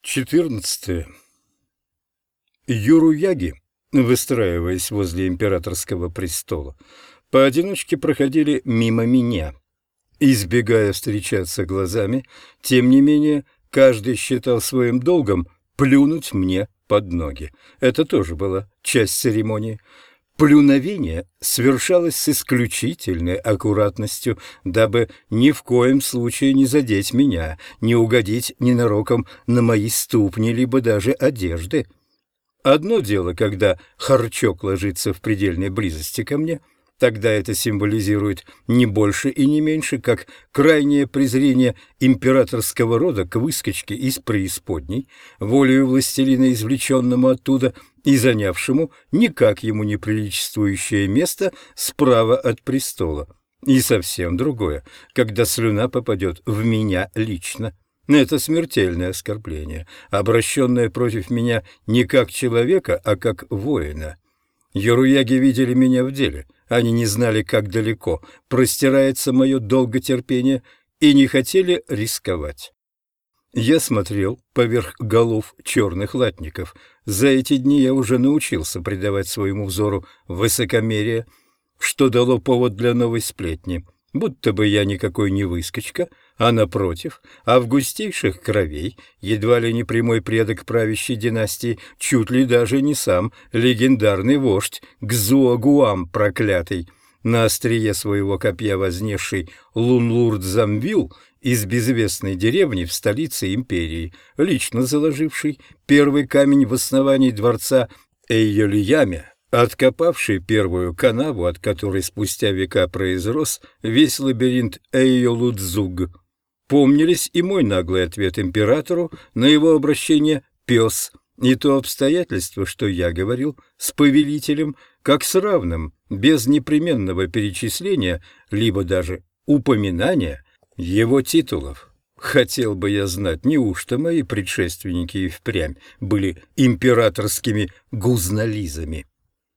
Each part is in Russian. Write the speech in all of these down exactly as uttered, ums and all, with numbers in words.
четырнадцатое. Юруяги, выстраиваясь возле императорского престола, поодиночке проходили мимо меня. Избегая встречаться глазами, тем не менее, каждый считал своим долгом плюнуть мне под ноги. Это тоже была часть церемонии. Плюновение совершалось с исключительной аккуратностью, дабы ни в коем случае не задеть меня, не угодить ненароком на мои ступни, либо даже одежды. Одно дело, когда харчок ложится в предельной близости ко мне, тогда это символизирует не больше и не меньше, как крайнее презрение императорского рода к выскочке из преисподней, волею властелина, извлеченному оттуда и занявшему никак ему не приличествующее место справа от престола. И совсем другое, когда слюна попадет в меня лично. Это смертельное оскорбление, обращенное против меня не как человека, а как воина. Юруяги видели меня в деле, они не знали, как далеко простирается мое долготерпение, и не хотели рисковать. Я смотрел поверх голов черных латников. За эти дни я уже научился придавать своему взору высокомерие, что дало повод для новой сплетни. Будто бы я никакой не выскочка, а напротив, августейших кровей, едва ли не прямой предок правящей династии, чуть ли даже не сам легендарный вождь Гзуагуам проклятый, на острие своего копья вознесший Лунлурд-Замвил из безвестной деревни в столице империи, лично заложивший первый камень в основании дворца Эйолияме, откопавший первую канаву, от которой спустя века произрос весь лабиринт Эйолудзуг. Помнились и мой наглый ответ императору на его обращение «пес», и то обстоятельство, что я говорил с повелителем как с равным, без непременного перечисления, либо даже упоминания его титулов. Хотел бы я знать, неужто мои предшественники и впрямь были императорскими гузнолизами.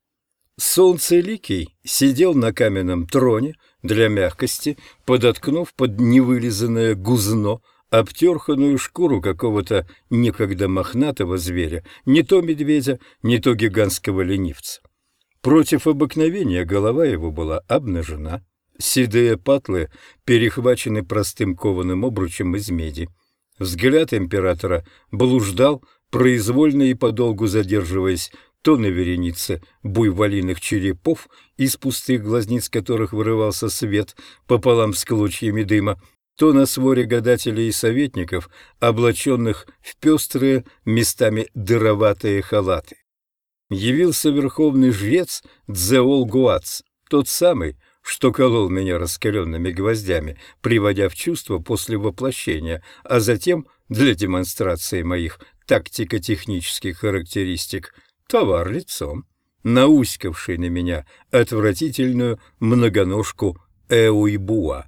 Солнцеликий сидел на каменном троне для мягкости, подоткнув под невылизанное гузно обтерханную шкуру какого-то некогда мохнатого зверя, не то медведя, не то гигантского ленивца. Против обыкновения голова его была обнажена, седые патлы перехвачены простым кованым обручем из меди. Взгляд императора блуждал, произвольно и подолгу задерживаясь то на веренице буйволиных черепов, из пустых глазниц которых вырывался свет пополам с клочьями дыма, то на своре гадателей и советников, облаченных в пестрые, местами дыроватые халаты. Явился верховный жрец Дзеол-Гуац, тот самый, что колол меня раскаленными гвоздями, приводя в чувство после воплощения, а затем, для демонстрации моих тактико-технических характеристик, товар лицом, науськавший на меня отвратительную многоножку Эуйбуа.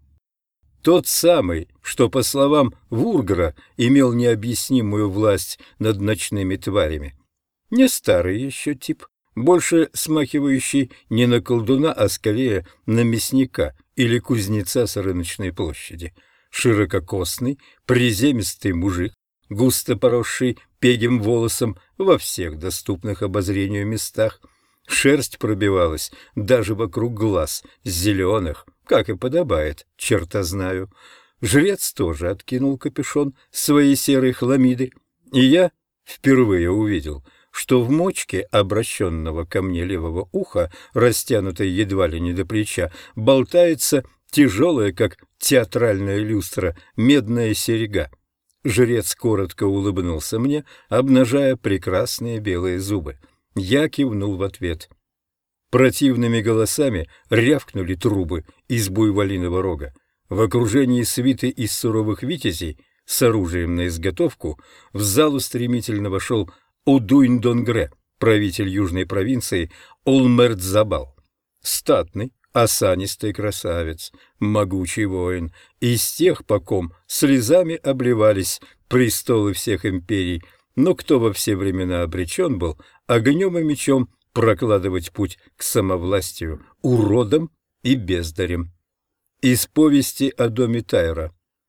Тот самый, что, по словам Вургра, имел необъяснимую власть над ночными тварями. Не старый еще тип, больше смахивающий не на колдуна, а скорее на мясника или кузнеца с рыночной площади. Ширококосный, приземистый мужик, густо поросший пегим волосом во всех доступных обозрению местах. Шерсть пробивалась даже вокруг глаз, зеленых, как и подобает, черта знаю. Жрец тоже откинул капюшон своей серой хламиды, и я впервые увидел, что в мочке обращенного ко мне левого уха, растянутой едва ли не до плеча, болтается тяжелая, как театральная люстра, медная серьга. Жрец коротко улыбнулся мне, обнажая прекрасные белые зубы. Я кивнул в ответ. Противными голосами рявкнули трубы из буйволиного рога. В окружении свиты из суровых витязей с оружием на изготовку в залу стремительно вошел Удуйн-Донгре, правитель южной провинции Олмерт-Забал. Статный, осанистый красавец, могучий воин, из тех, по ком слезами обливались престолы всех империй, но кто во все времена обречен был огнем и мечом прокладывать путь к самовластию уродам и бездарям. Из повести о доме Тайра.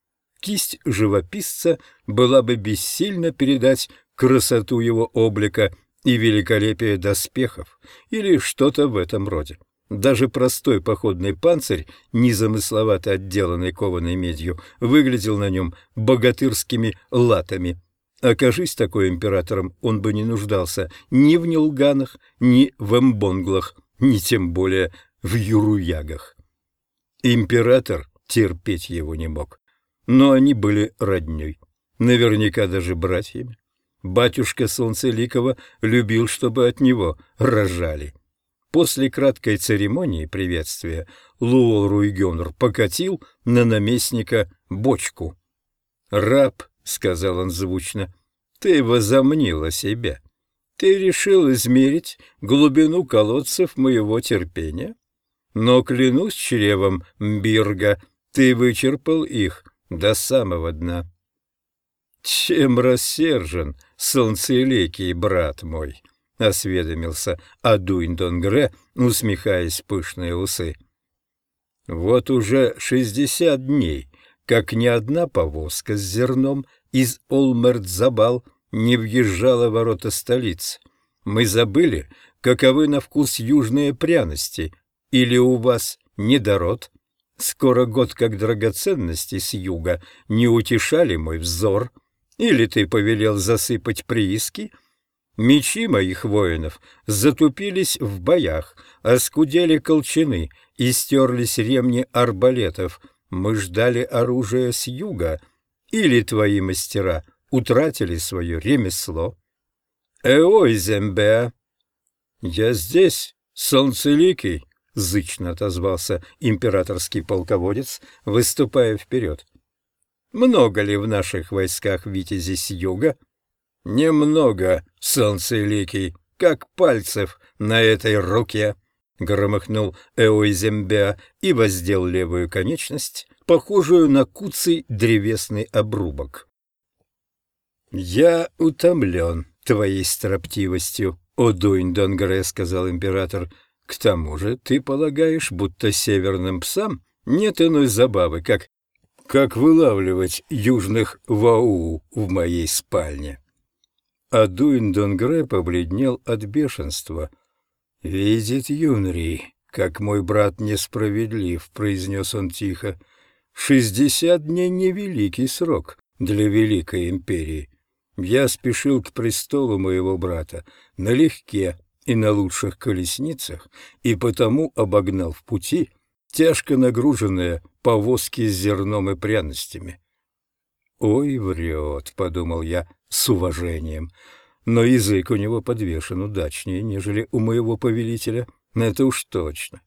кисть живописца была бы бессильна передать красоту его облика и великолепие доспехов, или что-то в этом роде. Даже простой походный панцирь, незамысловато отделанный кованой медью, выглядел на нем богатырскими латами. Окажись такой императором, он бы не нуждался ни в нилганах, ни в эмбонглах, ни тем более в юруягах. Император терпеть его не мог, но они были роднёй, наверняка даже братьями. Батюшка Солнцеликова любил, чтобы от него рожали. После краткой церемонии приветствия Луол Руйгёнр покатил на наместника бочку. «Раб», — сказал он звучно, — «ты возомнил о себе. Ты решил измерить глубину колодцев моего терпения? Но, клянусь чревом Мбирга, ты вычерпал их до самого дна». «Чем рассержен солнцеликий брат мой?» — осведомился Адуин-Донгре, усмехаясь в пышные усы. «Вот уже шестьдесят дней, как ни одна повозка с зерном из Олмертзабал не въезжала в ворота столицы. Мы забыли, каковы на вкус южные пряности, или у вас недород? Скоро год, как драгоценности с юга не утешали мой взор, или ты повелел засыпать прииски? Мечи моих воинов затупились в боях, оскудели колчаны и стерлись ремни арбалетов. Мы ждали оружия с юга, или твои мастера утратили свое ремесло? Эой, Зембеа!» «Я здесь, солнцеликий!» — зычно отозвался императорский полководец, выступая вперед. «Много ли в наших войсках витязей с юга?» «Немного, солнцеликий, как пальцев на этой руке!» — громыхнул Эойзембеа и воздел левую конечность, похожую на куцый древесный обрубок. «Я утомлен твоей строптивостью, о Дуинь-Донгре», — сказал император. «К тому же ты полагаешь, будто северным псам нет иной забавы, как, как вылавливать южных вауу в моей спальне». А Дуин-Донгре побледнел от бешенства. «Видит Юнри, как мой брат несправедлив», — произнес он тихо. «Шестьдесят дней — невеликий срок для Великой Империи. Я спешил к престолу моего брата налегке и на лучших колесницах, и потому обогнал в пути тяжко нагруженные повозки с зерном и пряностями». «Ой, врет», — подумал я с уважением, но язык у него подвешен удачнее, нежели у моего повелителя, это уж точно.